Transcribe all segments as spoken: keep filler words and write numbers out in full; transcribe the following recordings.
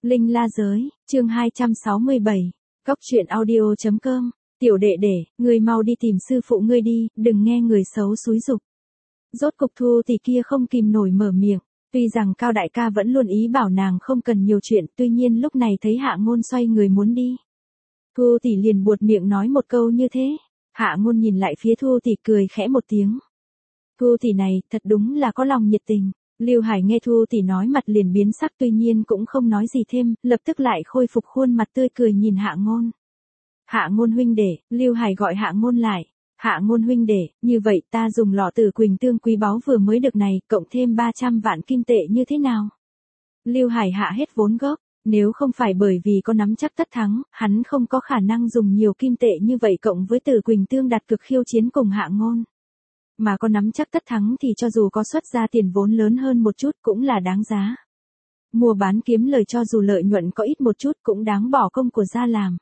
Linh La Giới, chương hai trăm sáu mươi bảy, Cóc truyện audio chấm com, tiểu đệ đệ, ngươi mau đi tìm sư phụ ngươi đi, đừng nghe người xấu xúi giục. Rốt cục Thu Tỷ kia không kìm nổi mở miệng, tuy rằng Cao đại ca vẫn luôn ý bảo nàng không cần nhiều chuyện, tuy nhiên lúc này thấy Hạ Ngôn xoay người muốn đi. Thu Tỷ liền buột miệng nói một câu như thế, Hạ Ngôn nhìn lại phía Thu Tỷ cười khẽ một tiếng. Thu Tỷ này, thật đúng là có lòng nhiệt tình. Lưu Hải nghe Thu Tỷ nói mặt liền biến sắc, tuy nhiên cũng không nói gì thêm, lập tức lại khôi phục khuôn mặt tươi cười nhìn Hạ Ngôn. Hạ Ngôn huynh đệ, Lưu Hải gọi Hạ Ngôn lại. Hạ Ngôn huynh đệ, như vậy ta dùng lọ Tử Quỳnh Tương quý báu vừa mới được này, cộng thêm ba trăm vạn kim tệ như thế nào? Lưu Hải hạ hết vốn gốc, nếu không phải bởi vì có nắm chắc tất thắng, hắn không có khả năng dùng nhiều kim tệ như vậy cộng với Tử Quỳnh Tương đặt cược khiêu chiến cùng Hạ Ngôn. Mà có nắm chắc tất thắng thì cho dù có xuất ra tiền vốn lớn hơn một chút cũng là đáng giá. Mua bán kiếm lời cho dù lợi nhuận có ít một chút cũng đáng bỏ công của ra làm.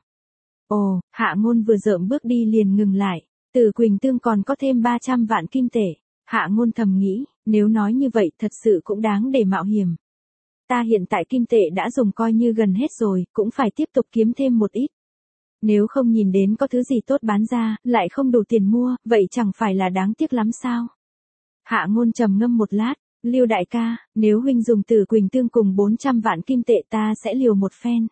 Ồ, Hạ Ngôn vừa dợm bước đi liền ngừng lại, Tử Quỳnh Tương còn có thêm ba trăm vạn kim tệ. Hạ Ngôn thầm nghĩ, nếu nói như vậy thật sự cũng đáng để mạo hiểm. Ta hiện tại kim tệ đã dùng coi như gần hết rồi, cũng phải tiếp tục kiếm thêm một ít. Nếu không nhìn đến có thứ gì tốt bán ra, lại không đủ tiền mua, vậy chẳng phải là đáng tiếc lắm sao? Hạ Ngôn trầm ngâm một lát, Lưu đại ca, nếu huynh dùng Tử Quỳnh Tương cùng bốn trăm vạn kim tệ ta sẽ liều một phen.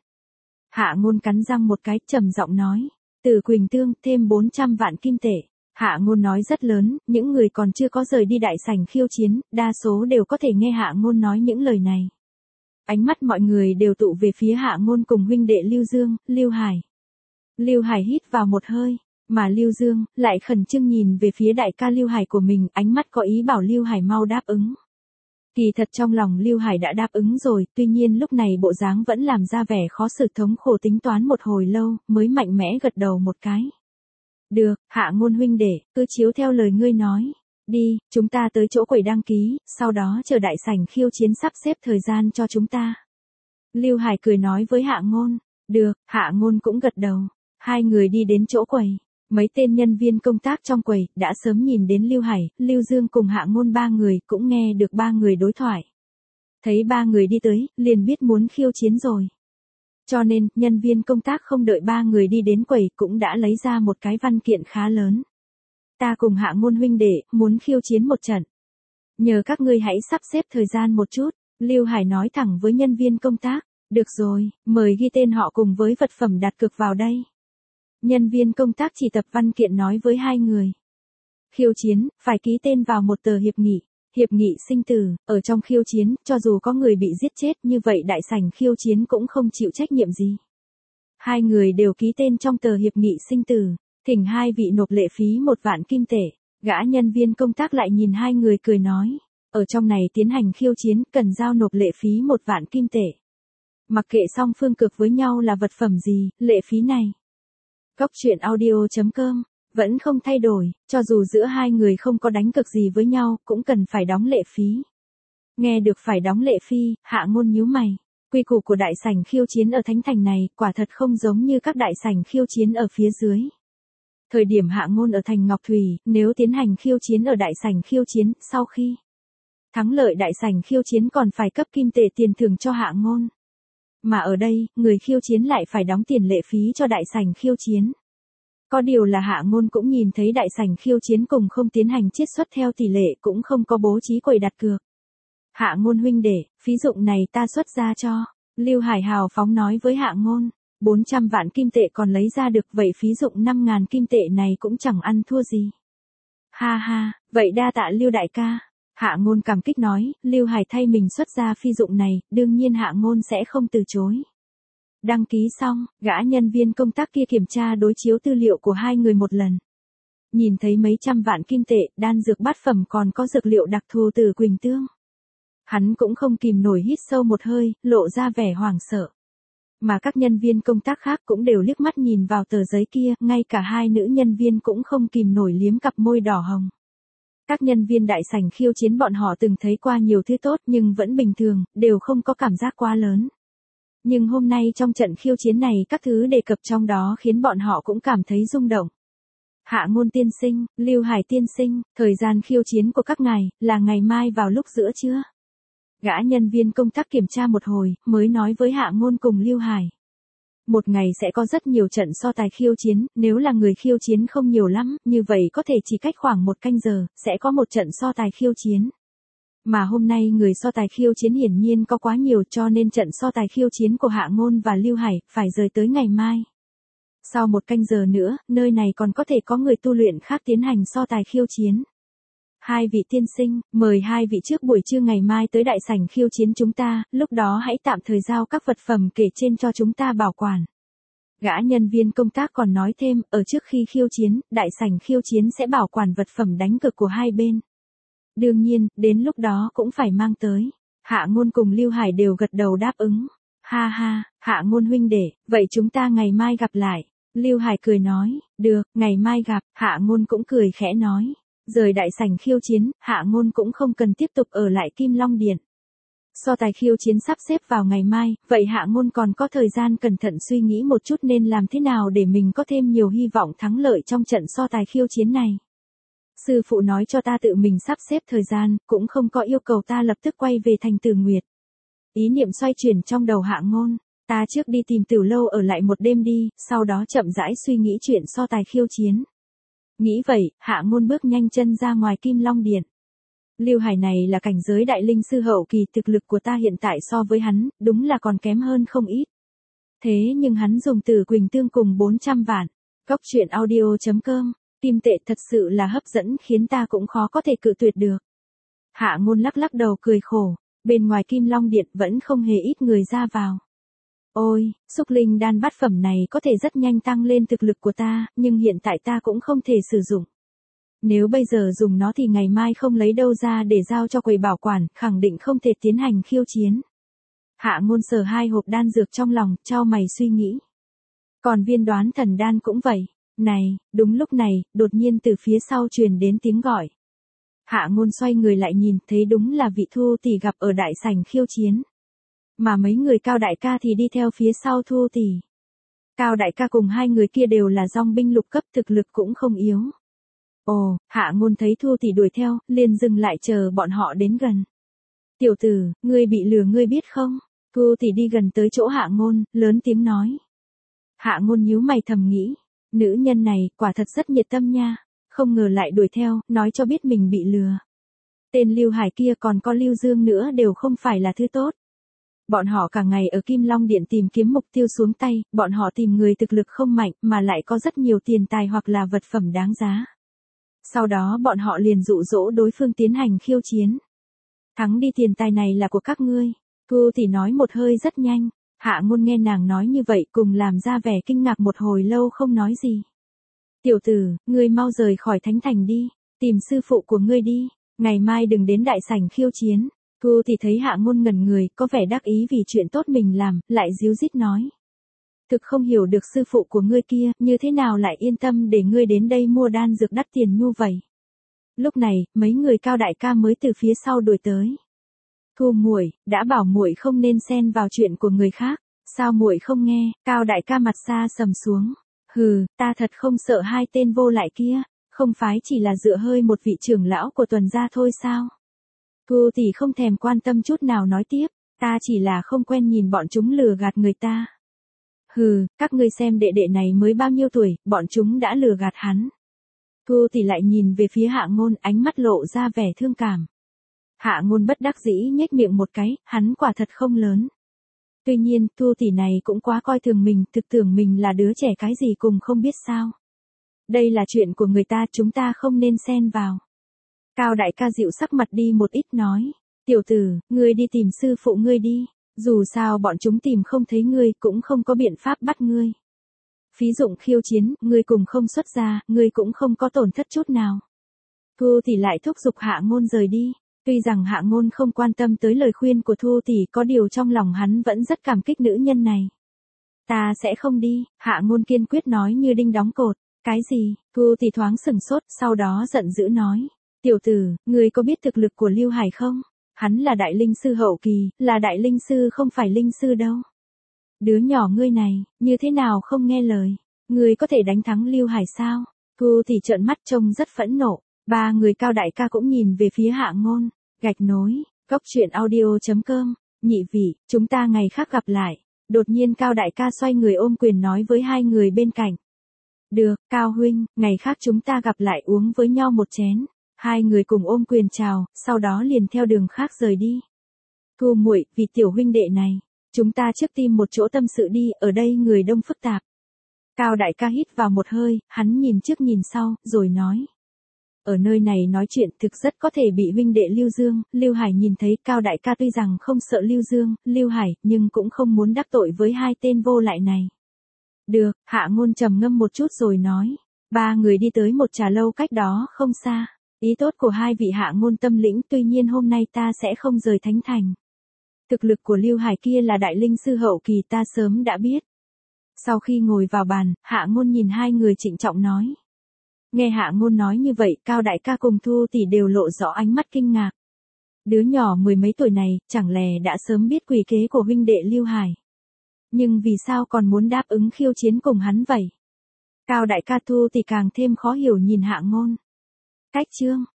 Hạ Ngôn cắn răng một cái, trầm giọng nói, Tử Quỳnh Tương thêm bốn trăm vạn kim tệ. Hạ Ngôn nói rất lớn, những người còn chưa có rời đi đại sảnh khiêu chiến, đa số đều có thể nghe Hạ Ngôn nói những lời này. Ánh mắt mọi người đều tụ về phía Hạ Ngôn cùng huynh đệ Lưu Dương, Lưu Hải. Lưu Hải hít vào một hơi, mà Lưu Dương lại khẩn trương nhìn về phía đại ca Lưu Hải của mình, ánh mắt có ý bảo Lưu Hải mau đáp ứng. Kỳ thật trong lòng Lưu Hải đã đáp ứng rồi, tuy nhiên lúc này bộ dáng vẫn làm ra vẻ khó xử, thống khổ tính toán một hồi lâu, mới mạnh mẽ gật đầu một cái. Được, Hạ Ngôn huynh đệ, cứ chiếu theo lời ngươi nói. Đi, chúng ta tới chỗ quầy đăng ký, sau đó chờ đại sảnh khiêu chiến sắp xếp thời gian cho chúng ta. Lưu Hải cười nói với Hạ Ngôn. Được, Hạ Ngôn cũng gật đầu. Hai người đi đến chỗ quầy. Mấy tên nhân viên công tác trong quầy đã sớm nhìn đến Lưu Hải, Lưu Dương cùng Hạ Ngôn ba người, cũng nghe được ba người đối thoại. Thấy ba người đi tới, liền biết muốn khiêu chiến rồi. Cho nên, nhân viên công tác không đợi ba người đi đến quầy cũng đã lấy ra một cái văn kiện khá lớn. Ta cùng Hạ Ngôn huynh đệ, muốn khiêu chiến một trận. Nhờ các ngươi hãy sắp xếp thời gian một chút, Lưu Hải nói thẳng với nhân viên công tác. Được rồi, mời ghi tên họ cùng với vật phẩm đặt cược vào đây. Nhân viên công tác chỉ tập văn kiện nói với hai người. Khiêu chiến, phải ký tên vào một tờ hiệp nghị. Hiệp nghị sinh tử, ở trong khiêu chiến, cho dù có người bị giết chết như vậy đại sảnh khiêu chiến cũng không chịu trách nhiệm gì. Hai người đều ký tên trong tờ hiệp nghị sinh tử, thỉnh hai vị nộp lệ phí một vạn kim tệ. Gã nhân viên công tác lại nhìn hai người cười nói, ở trong này tiến hành khiêu chiến cần giao nộp lệ phí một vạn kim tệ. Mặc kệ song phương cược với nhau là vật phẩm gì, lệ phí này. Cóc truyện audio chấm com vẫn không thay đổi, cho dù giữa hai người không có đánh cược gì với nhau, cũng cần phải đóng lệ phí. Nghe được phải đóng lệ phí, Hạ Ngôn nhíu mày. Quy củ của đại sảnh khiêu chiến ở Thánh Thành này, quả thật không giống như các đại sảnh khiêu chiến ở phía dưới. Thời điểm Hạ Ngôn ở thành Ngọc Thủy, nếu tiến hành khiêu chiến ở đại sảnh khiêu chiến, sau khi thắng lợi đại sảnh khiêu chiến còn phải cấp kim tệ tiền thưởng cho Hạ Ngôn. Mà ở đây, người khiêu chiến lại phải đóng tiền lệ phí cho đại sảnh khiêu chiến. Có điều là Hạ Ngôn cũng nhìn thấy đại sảnh khiêu chiến cùng không tiến hành chiết xuất theo tỷ lệ cũng không có bố trí quầy đặt cược. Hạ Ngôn huynh đệ, phí dụng này ta xuất ra cho. Lưu Hải hào phóng nói với Hạ Ngôn. bốn trăm vạn kim tệ còn lấy ra được, vậy phí dụng năm ngàn kim tệ này cũng chẳng ăn thua gì. Ha ha, vậy đa tạ Lưu đại ca. Hạ Ngôn cảm kích nói, Lưu Hải thay mình xuất ra phí dụng này, đương nhiên Hạ Ngôn sẽ không từ chối. Đăng ký xong, gã nhân viên công tác kia kiểm tra đối chiếu tư liệu của hai người một lần. Nhìn thấy mấy trăm vạn kim tệ, đan dược bát phẩm còn có dược liệu đặc thù Tử Quỳnh Tương. Hắn cũng không kìm nổi hít sâu một hơi, lộ ra vẻ hoảng sợ. Mà các nhân viên công tác khác cũng đều liếc mắt nhìn vào tờ giấy kia, ngay cả hai nữ nhân viên cũng không kìm nổi liếm cặp môi đỏ hồng. Các nhân viên đại sảnh khiêu chiến bọn họ từng thấy qua nhiều thứ tốt nhưng vẫn bình thường, đều không có cảm giác quá lớn. Nhưng hôm nay trong trận khiêu chiến này các thứ đề cập trong đó khiến bọn họ cũng cảm thấy rung động. Hạ Ngôn tiên sinh, Lưu Hải tiên sinh, thời gian khiêu chiến của các ngài là ngày mai vào lúc giữa trưa. Gã nhân viên công tác kiểm tra một hồi, mới nói với Hạ Ngôn cùng Lưu Hải. Một ngày sẽ có rất nhiều trận so tài khiêu chiến, nếu là người khiêu chiến không nhiều lắm, như vậy có thể chỉ cách khoảng một canh giờ, sẽ có một trận so tài khiêu chiến. Mà hôm nay người so tài khiêu chiến hiển nhiên có quá nhiều cho nên trận so tài khiêu chiến của Hạ Ngôn và Lưu Hải phải rời tới ngày mai. Sau một canh giờ nữa, nơi này còn có thể có người tu luyện khác tiến hành so tài khiêu chiến. Hai vị tiên sinh, mời hai vị trước buổi trưa ngày mai tới đại sảnh khiêu chiến chúng ta, lúc đó hãy tạm thời giao các vật phẩm kể trên cho chúng ta bảo quản. Gã nhân viên công tác còn nói thêm, ở trước khi khiêu chiến, đại sảnh khiêu chiến sẽ bảo quản vật phẩm đánh cược của hai bên. Đương nhiên, đến lúc đó cũng phải mang tới. Hạ Ngôn cùng Lưu Hải đều gật đầu đáp ứng. Ha ha, Hạ Ngôn huynh đệ, vậy chúng ta ngày mai gặp lại. Lưu Hải cười nói, được, ngày mai gặp. Hạ Ngôn cũng cười khẽ nói. Rời đại sảnh khiêu chiến, Hạ Ngôn cũng không cần tiếp tục ở lại Kim Long Điện. So tài khiêu chiến sắp xếp vào ngày mai, vậy Hạ Ngôn còn có thời gian cẩn thận suy nghĩ một chút nên làm thế nào để mình có thêm nhiều hy vọng thắng lợi trong trận so tài khiêu chiến này. Sư phụ nói cho ta tự mình sắp xếp thời gian, cũng không có yêu cầu ta lập tức quay về thành Tử Nguyệt. Ý niệm xoay chuyển trong đầu Hạ Ngôn, ta trước đi tìm Tiểu Lâu ở lại một đêm đi, sau đó chậm rãi suy nghĩ chuyện so tài khiêu chiến. Nghĩ vậy, Hạ Ngôn bước nhanh chân ra ngoài Kim Long Điện. Lưu Hải này là cảnh giới đại linh sư hậu kỳ, thực lực của ta hiện tại so với hắn, đúng là còn kém hơn không ít. Thế nhưng hắn dùng Tử Quỳnh Tương cùng bốn trăm vạn. Góc truyện audio chấm com, tim tệ thật sự là hấp dẫn khiến ta cũng khó có thể cự tuyệt được. Hạ Ngôn lắc lắc đầu cười khổ, bên ngoài Kim Long Điện vẫn không hề ít người ra vào. Ôi, xúc linh đan bát phẩm này có thể rất nhanh tăng lên thực lực của ta, nhưng hiện tại ta cũng không thể sử dụng. Nếu bây giờ dùng nó thì ngày mai không lấy đâu ra để giao cho quầy bảo quản, khẳng định không thể tiến hành khiêu chiến. Hạ Ngôn sờ hai hộp đan dược trong lòng, chau mày suy nghĩ. Còn viên đoán thần đan cũng vậy. Này, đúng lúc này, đột nhiên từ phía sau truyền đến tiếng gọi. Hạ Ngôn xoay người lại nhìn, thấy đúng là vị Thu tỷ gặp ở đại sảnh khiêu chiến. Mà mấy người Cao đại ca thì đi theo phía sau Thu tỷ. Cao đại ca cùng hai người kia đều là dòng binh lục cấp, thực lực cũng không yếu. Ồ, Hạ Ngôn thấy Thu tỷ đuổi theo, liền dừng lại chờ bọn họ đến gần. Tiểu tử, ngươi bị lừa ngươi biết không? Thu tỷ đi gần tới chỗ Hạ Ngôn, lớn tiếng nói. Hạ Ngôn nhíu mày thầm nghĩ, nữ nhân này quả thật rất nhiệt tâm nha, không ngờ lại đuổi theo, nói cho biết mình bị lừa. Tên Lưu Hải kia còn có Lưu Dương nữa đều không phải là thứ tốt. Bọn họ cả ngày ở Kim Long Điện tìm kiếm mục tiêu xuống tay, bọn họ tìm người thực lực không mạnh mà lại có rất nhiều tiền tài hoặc là vật phẩm đáng giá. Sau đó bọn họ liền dụ dỗ đối phương tiến hành khiêu chiến. Thắng đi, tiền tài này là của các ngươi. Thu tỷ nói một hơi rất nhanh. Hạ Ngôn nghe nàng nói như vậy cùng làm ra vẻ kinh ngạc một hồi lâu không nói gì. Tiểu tử, ngươi mau rời khỏi Thánh Thành đi, tìm sư phụ của ngươi đi, ngày mai đừng đến đại sảnh khiêu chiến. Thu thì thấy Hạ Ngôn ngẩn người, có vẻ đắc ý vì chuyện tốt mình làm, lại díu dít nói. Thực không hiểu được sư phụ của ngươi kia, như thế nào lại yên tâm để ngươi đến đây mua đan dược đắt tiền nhu vậy. Lúc này, mấy người Cao đại ca mới từ phía sau đuổi tới. Thu muội, đã bảo muội không nên xen vào chuyện của người khác, sao muội không nghe? Cao đại ca mặt xa sầm xuống. Hừ, ta thật không sợ hai tên vô lại kia, không phải chỉ là dựa hơi một vị trưởng lão của Tuần gia thôi sao? Thu tỷ không thèm quan tâm chút nào nói tiếp, ta chỉ là không quen nhìn bọn chúng lừa gạt người ta. Hừ, các ngươi xem đệ đệ này mới bao nhiêu tuổi, bọn chúng đã lừa gạt hắn. Thu tỷ lại nhìn về phía Hạ Ngôn, ánh mắt lộ ra vẻ thương cảm. Hạ Ngôn bất đắc dĩ nhếch miệng một cái, hắn quả thật không lớn. Tuy nhiên, Thu tỷ này cũng quá coi thường mình, thực tưởng mình là đứa trẻ cái gì cùng không biết sao. Đây là chuyện của người ta, chúng ta không nên xen vào. Cao đại ca dịu sắc mặt đi một ít nói, tiểu tử, ngươi đi tìm sư phụ ngươi đi, dù sao bọn chúng tìm không thấy ngươi cũng không có biện pháp bắt ngươi. Phí dụng khiêu chiến, ngươi cùng không xuất ra, ngươi cũng không có tổn thất chút nào. Thu tỷ lại thúc giục Hạ Ngôn rời đi. Tuy rằng Hạ Ngôn không quan tâm tới lời khuyên của Thu tỷ, có điều trong lòng hắn vẫn rất cảm kích nữ nhân này. Ta sẽ không đi, Hạ Ngôn kiên quyết nói như đinh đóng cột. Cái gì? Thu tỷ thoáng sừng sốt, sau đó giận dữ nói. Tiểu tử, ngươi có biết thực lực của Lưu Hải không? Hắn là đại linh sư hậu kỳ, là đại linh sư không phải linh sư đâu. Đứa nhỏ ngươi này, như thế nào không nghe lời? Ngươi có thể đánh thắng Lưu Hải sao? Thu tỷ trợn mắt trông rất phẫn nộ. Ba người Cao đại ca cũng nhìn về phía Hạ Ngôn, gạch nối, Cốc truyện audio.com, nhị vị, chúng ta ngày khác gặp lại. Đột nhiên Cao đại ca xoay người ôm quyền nói với hai người bên cạnh. Được, Cao huynh, ngày khác chúng ta gặp lại uống với nhau một chén. Hai người cùng ôm quyền chào, sau đó liền theo đường khác rời đi. Thu muội, vì tiểu huynh đệ này, chúng ta trước tìm một chỗ tâm sự đi, ở đây người đông phức tạp. Cao đại ca hít vào một hơi, hắn nhìn trước nhìn sau, rồi nói. Ở nơi này nói chuyện thực rất có thể bị huynh đệ Lưu Dương, Lưu Hải nhìn thấy. Cao đại ca tuy rằng không sợ Lưu Dương, Lưu Hải, nhưng cũng không muốn đắc tội với hai tên vô lại này. Được, Hạ Ngôn trầm ngâm một chút rồi nói. Ba người đi tới một trà lâu cách đó không xa. Ý tốt của hai vị Hạ Ngôn tâm lĩnh, tuy nhiên hôm nay ta sẽ không rời thánh thành. Thực lực của Lưu Hải kia là đại linh sư hậu kỳ ta sớm đã biết. Sau khi ngồi vào bàn, Hạ Ngôn nhìn hai người trịnh trọng nói. Nghe Hạ Ngôn nói như vậy, Cao đại ca cùng Thu tỷ đều lộ rõ ánh mắt kinh ngạc. Đứa nhỏ mười mấy tuổi này, chẳng lẽ đã sớm biết quỷ kế của huynh đệ Lưu Hải. Nhưng vì sao còn muốn đáp ứng khiêu chiến cùng hắn vậy? Cao đại ca Thu tỷ càng thêm khó hiểu nhìn Hạ Ngôn. Cách chương